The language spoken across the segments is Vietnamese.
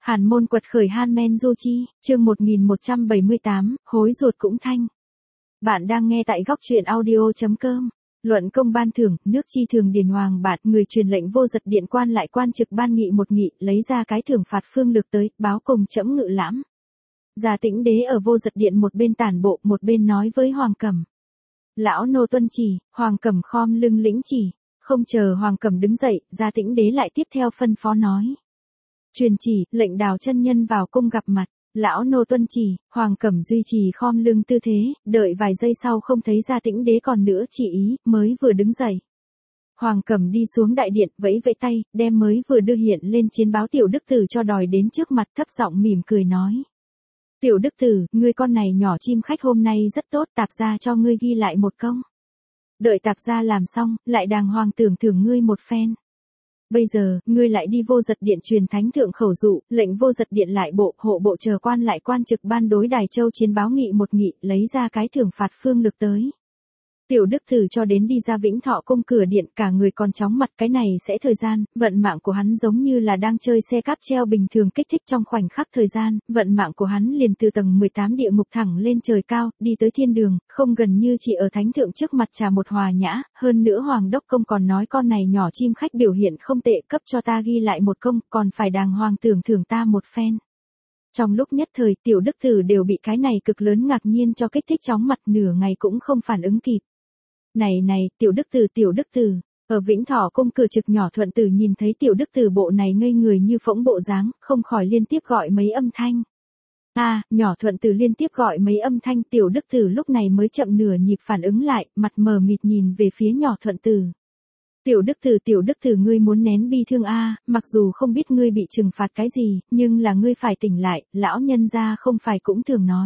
Hàn môn quật khởi Han Du Chi, chương 1178, hối ruột cũng thanh. Bạn đang nghe tại góc truyện audio.com. Luận công ban thưởng, nước chi thường điền hoàng bạt, người truyền lệnh vô giật điện quan lại quan trực ban nghị một nghị, lấy ra cái thưởng phạt phương lược tới, báo cùng trẫm ngự lãm. Gia Tĩnh đế ở vô giật điện một bên tản bộ, một bên nói với Hoàng Cẩm. Lão nô tuân chỉ, Hoàng Cẩm khom lưng lĩnh chỉ, không chờ Hoàng Cẩm đứng dậy, Gia Tĩnh đế lại tiếp theo phân phó nói. Truyền chỉ, lệnh Đào chân nhân vào cung gặp mặt. Lão nô tuân chỉ, Hoàng Cẩm duy trì khom lưng tư thế, đợi vài giây sau không thấy Gia Tĩnh đế còn nữa chỉ ý, mới vừa đứng dậy. Hoàng Cẩm đi xuống đại điện, vẫy vẫy tay, đem mới vừa đưa hiện lên chiến báo tiểu đức tử cho đòi đến trước mặt, thấp giọng mỉm cười nói. Tiểu đức tử, ngươi con này nhỏ chim khách hôm nay rất tốt, tạc gia cho ngươi ghi lại một công. Đợi tạc gia làm xong, lại đàng hoàng tưởng thưởng ngươi một phen. Bây giờ, ngươi lại đi vô giật điện truyền thánh thượng khẩu dụ, lệnh vô giật điện lại bộ, hộ bộ chờ quan lại quan trực ban đối Đài Châu chiến báo nghị một nghị, lấy ra cái thưởng phạt phương lực tới. Tiểu đức tử cho đến đi ra Vĩnh Thọ cung cửa điện, cả người còn chóng mặt, cái này sẽ thời gian, vận mạng của hắn giống như là đang chơi xe cáp treo bình thường kích thích trong khoảnh khắc thời gian, vận mạng của hắn liền từ tầng 18 địa ngục thẳng lên trời cao, đi tới thiên đường, không gần như chỉ ở thánh thượng trước mặt trà một hòa nhã, hơn nữa Hoàng đốc công còn nói con này nhỏ chim khách biểu hiện không tệ, cấp cho ta ghi lại một công, còn phải đàng hoàng thưởng ta một phen. Trong lúc nhất thời tiểu đức tử đều bị cái này cực lớn ngạc nhiên cho kích thích chóng mặt, nửa ngày cũng không phản ứng kịp. Này, tiểu đức tử, ở Vĩnh Thọ cung cửa trực nhỏ Thuận Tử nhìn thấy tiểu đức tử bộ này ngây người như phỗng bộ dáng, không khỏi liên tiếp gọi mấy âm thanh. Nhỏ Thuận Tử liên tiếp gọi mấy âm thanh, tiểu đức tử lúc này mới chậm nửa nhịp phản ứng lại, mặt mờ mịt nhìn về phía nhỏ Thuận Tử. Tiểu đức tử ngươi muốn nén bi thương mặc dù không biết ngươi bị trừng phạt cái gì, nhưng là ngươi phải tỉnh lại, lão nhân gia không phải cũng thường nói.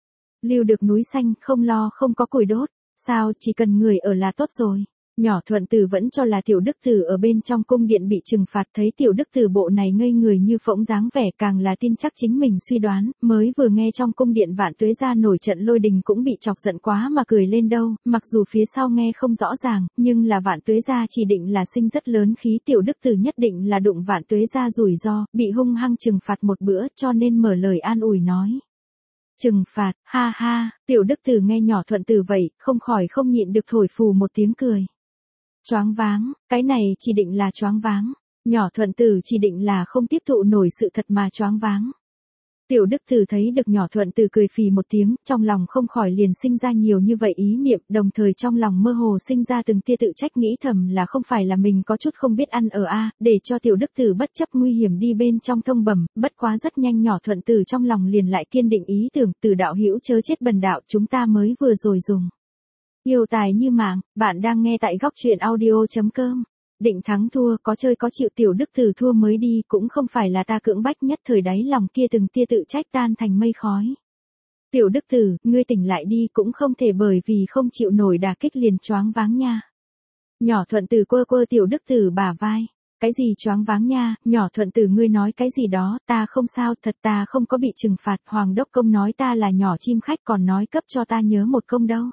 Lưu được núi xanh, không lo không có củi đốt. Sao, chỉ cần người ở là tốt rồi. Nhỏ Thuận Tử vẫn cho là tiểu đức tử ở bên trong cung điện bị trừng phạt, thấy tiểu đức tử bộ này ngây người như phỗng dáng vẻ, càng là tin chắc chính mình suy đoán, mới vừa nghe trong cung điện Vạn Tuế gia nổi trận lôi đình cũng bị chọc giận quá mà cười lên đâu, mặc dù phía sau nghe không rõ ràng, nhưng là Vạn Tuế gia chỉ định là sinh rất lớn khí, tiểu đức tử nhất định là đụng Vạn Tuế gia rủi ro, bị hung hăng trừng phạt một bữa, cho nên mở lời an ủi nói. Trừng phạt, ha, tiểu đức tử nghe nhỏ Thuận Tử vậy, không khỏi không nhịn được thổi phù một tiếng cười. Choáng váng, cái này chỉ định là choáng váng, nhỏ Thuận Tử chỉ định là không tiếp thụ nổi sự thật mà choáng váng. Tiểu đức tử thấy được nhỏ Thuận Tử cười phì một tiếng, trong lòng không khỏi liền sinh ra nhiều như vậy ý niệm, đồng thời trong lòng mơ hồ sinh ra từng tia tự trách, nghĩ thầm là không phải là mình có chút không biết ăn ở để cho tiểu đức tử bất chấp nguy hiểm đi bên trong thông bẩm, bất quá rất nhanh nhỏ Thuận Tử trong lòng liền lại kiên định ý tưởng, từ đạo hữu chớ chết bần đạo, chúng ta mới vừa rồi dùng. Yêu tài như mạng, bạn đang nghe tại góc truyện audio.com. Định thắng thua, có chơi có chịu, tiểu đức tử thua mới đi, cũng không phải là ta cưỡng bách, nhất thời đáy lòng kia từng tia tự trách tan thành mây khói. Tiểu đức tử, ngươi tỉnh lại đi, cũng không thể bởi vì không chịu nổi đả kích liền choáng váng nha. Nhỏ Thuận Tử quơ tiểu đức tử bả vai. Cái gì choáng váng nha, nhỏ Thuận Tử ngươi nói cái gì đó, ta không sao, thật ta không có bị trừng phạt, Hoàng đốc công nói ta là nhỏ chim khách, còn nói cấp cho ta nhớ một công đâu.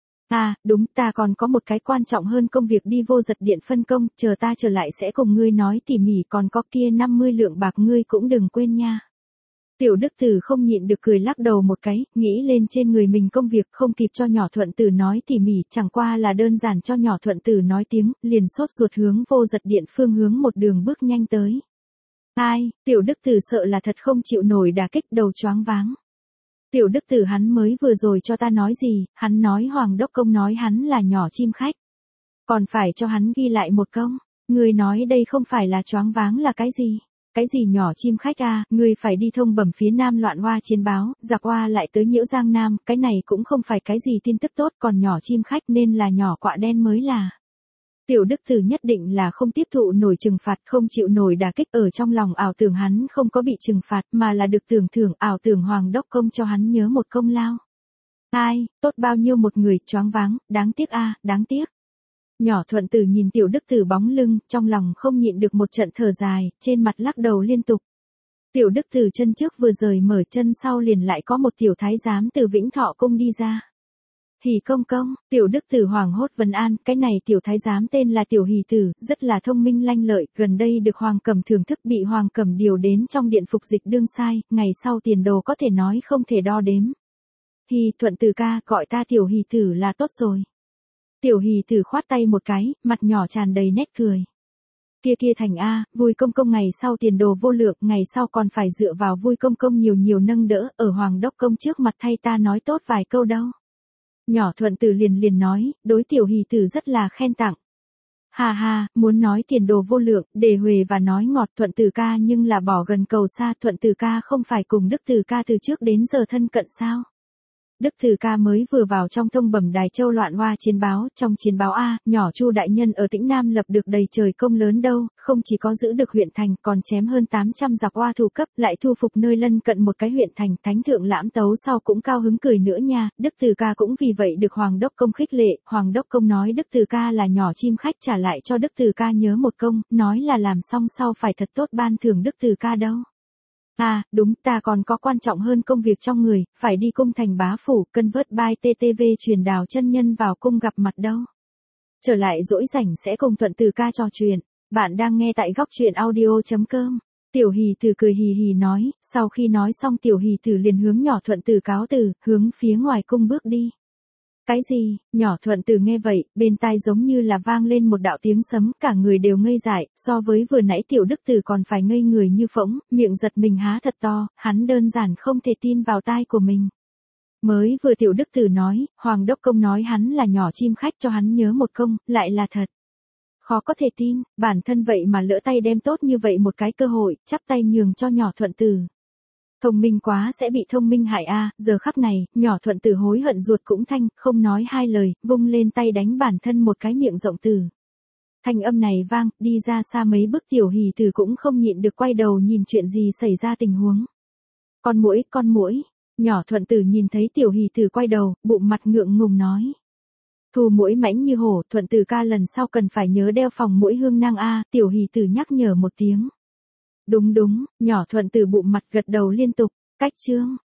Đúng, ta còn có một cái quan trọng hơn công việc đi vô giật điện phân công, chờ ta trở lại sẽ cùng ngươi nói tỉ mỉ, còn có kia 50 lượng bạc ngươi cũng đừng quên nha. Tiểu đức tử không nhịn được cười lắc đầu một cái, nghĩ lên trên người mình công việc, không kịp cho nhỏ Thuận Tử nói tỉ mỉ, chẳng qua là đơn giản cho nhỏ Thuận Tử nói tiếng, liền sốt ruột hướng vô giật điện phương hướng một đường bước nhanh tới. Tiểu đức tử sợ là thật không chịu nổi đả kích, đầu choáng váng. Tiểu đức tử hắn mới vừa rồi cho ta nói gì, hắn nói Hoàng đốc công nói hắn là nhỏ chim khách. Còn phải cho hắn ghi lại một công, người nói đây không phải là choáng váng là cái gì? Cái gì nhỏ chim khách ngươi phải đi thông bẩm phía Nam loạn hoa chiến báo, giặc hoa lại tới nhiễu Giang Nam, cái này cũng không phải cái gì tin tức tốt, còn nhỏ chim khách nên là nhỏ quạ đen mới là. Tiểu đức tử nhất định là không tiếp thụ nổi trừng phạt, không chịu nổi đả kích, ở trong lòng ảo tưởng hắn không có bị trừng phạt mà là được thưởng, ảo tưởng Hoàng đốc công cho hắn nhớ một công lao. Tốt bao nhiêu một người, choáng váng, đáng tiếc đáng tiếc. Nhỏ Thuận Tử nhìn tiểu đức tử bóng lưng, trong lòng không nhịn được một trận thở dài, trên mặt lắc đầu liên tục. Tiểu đức tử chân trước vừa rời mở, chân sau liền lại có một tiểu thái giám từ Vĩnh Thọ cung đi ra. Hỉ công công, tiểu đức tử hoảng hốt vấn an, cái này tiểu thái giám tên là tiểu hỉ tử, rất là thông minh lanh lợi, gần đây được Hoàng Cẩm thưởng thức bị Hoàng Cẩm điều đến trong điện phục dịch đương sai, ngày sau tiền đồ có thể nói không thể đo đếm. Hỉ Thuận Tử ca, gọi ta tiểu hỉ tử là tốt rồi. Tiểu hỉ tử khoát tay một cái, mặt nhỏ tràn đầy nét cười. Kia thành a, vui công công ngày sau tiền đồ vô lượng, ngày sau còn phải dựa vào vui công công nhiều nhiều nâng đỡ, ở Hoàng đốc công trước mặt thay ta nói tốt vài câu đâu. Nhỏ Thuận Tử liền nói, đối tiểu hỉ tử rất là khen tặng. Ha ha, muốn nói tiền đồ vô lượng, đề huề và nói ngọt Thuận Tử ca nhưng là bỏ gần cầu xa, Thuận Tử ca không phải cùng Đức Tử ca từ trước đến giờ thân cận sao? Đức Tử ca mới vừa vào trong thông bẩm Đài Châu loạn hoa chiến báo, trong chiến báo A, nhỏ Chu đại nhân ở Tĩnh Nam lập được đầy trời công lớn đâu, không chỉ có giữ được huyện thành, còn chém hơn 800 giặc oa thù cấp, lại thu phục nơi lân cận một cái huyện thành, thánh thượng Lãm Tấu sau cũng cao hứng cười nữa nha, Đức Tử ca cũng vì vậy được Hoàng đốc công khích lệ, Hoàng đốc công nói Đức Tử ca là nhỏ chim khách trả lại cho Đức Tử ca nhớ một công, nói là làm xong sau phải thật tốt ban thưởng Đức Tử ca đâu. À, đúng, ta còn có quan trọng hơn công việc trong người, phải đi cung thành bá phủ, cân vớt bai TTV truyền Đào chân nhân vào cung gặp mặt đâu. Trở lại rỗi rảnh sẽ cùng Thuận Tử ca trò chuyện. Bạn đang nghe tại góc truyện audio.com. Tiểu hỉ tử cười hì hì nói, sau khi nói xong tiểu hỉ tử liền hướng nhỏ Thuận Tử cáo từ, hướng phía ngoài cung bước đi. Cái gì? Nhỏ Thuận Tử nghe vậy, bên tai giống như là vang lên một đạo tiếng sấm, cả người đều ngây dại, so với vừa nãy tiểu đức tử còn phải ngây người như phỗng, miệng giật mình há thật to, hắn đơn giản không thể tin vào tai của mình. Mới vừa tiểu đức tử nói, Hoàng đốc công nói hắn là nhỏ chim khách cho hắn nhớ một công, lại là thật. Khó có thể tin, bản thân vậy mà lỡ tay đem tốt như vậy một cái cơ hội, chắp tay nhường cho nhỏ Thuận Tử. Thông minh quá sẽ bị thông minh hại a, giờ khắc này, nhỏ Thuận Tử hối hận ruột cũng thanh, không nói hai lời, vung lên tay đánh bản thân một cái miệng rộng tử. Thanh âm này vang, đi ra xa mấy bước tiểu hỉ tử cũng không nhịn được quay đầu nhìn chuyện gì xảy ra tình huống. Con muỗi, nhỏ Thuận Tử nhìn thấy tiểu hỉ tử quay đầu, bụng mặt ngượng ngùng nói. Thu muỗi mãnh như hổ, Thuận Tử ca lần sau cần phải nhớ đeo phòng muỗi hương nang a, tiểu hỉ tử nhắc nhở một tiếng. Đúng, nhỏ Thuận Tử bụng mặt gật đầu liên tục, cách chương.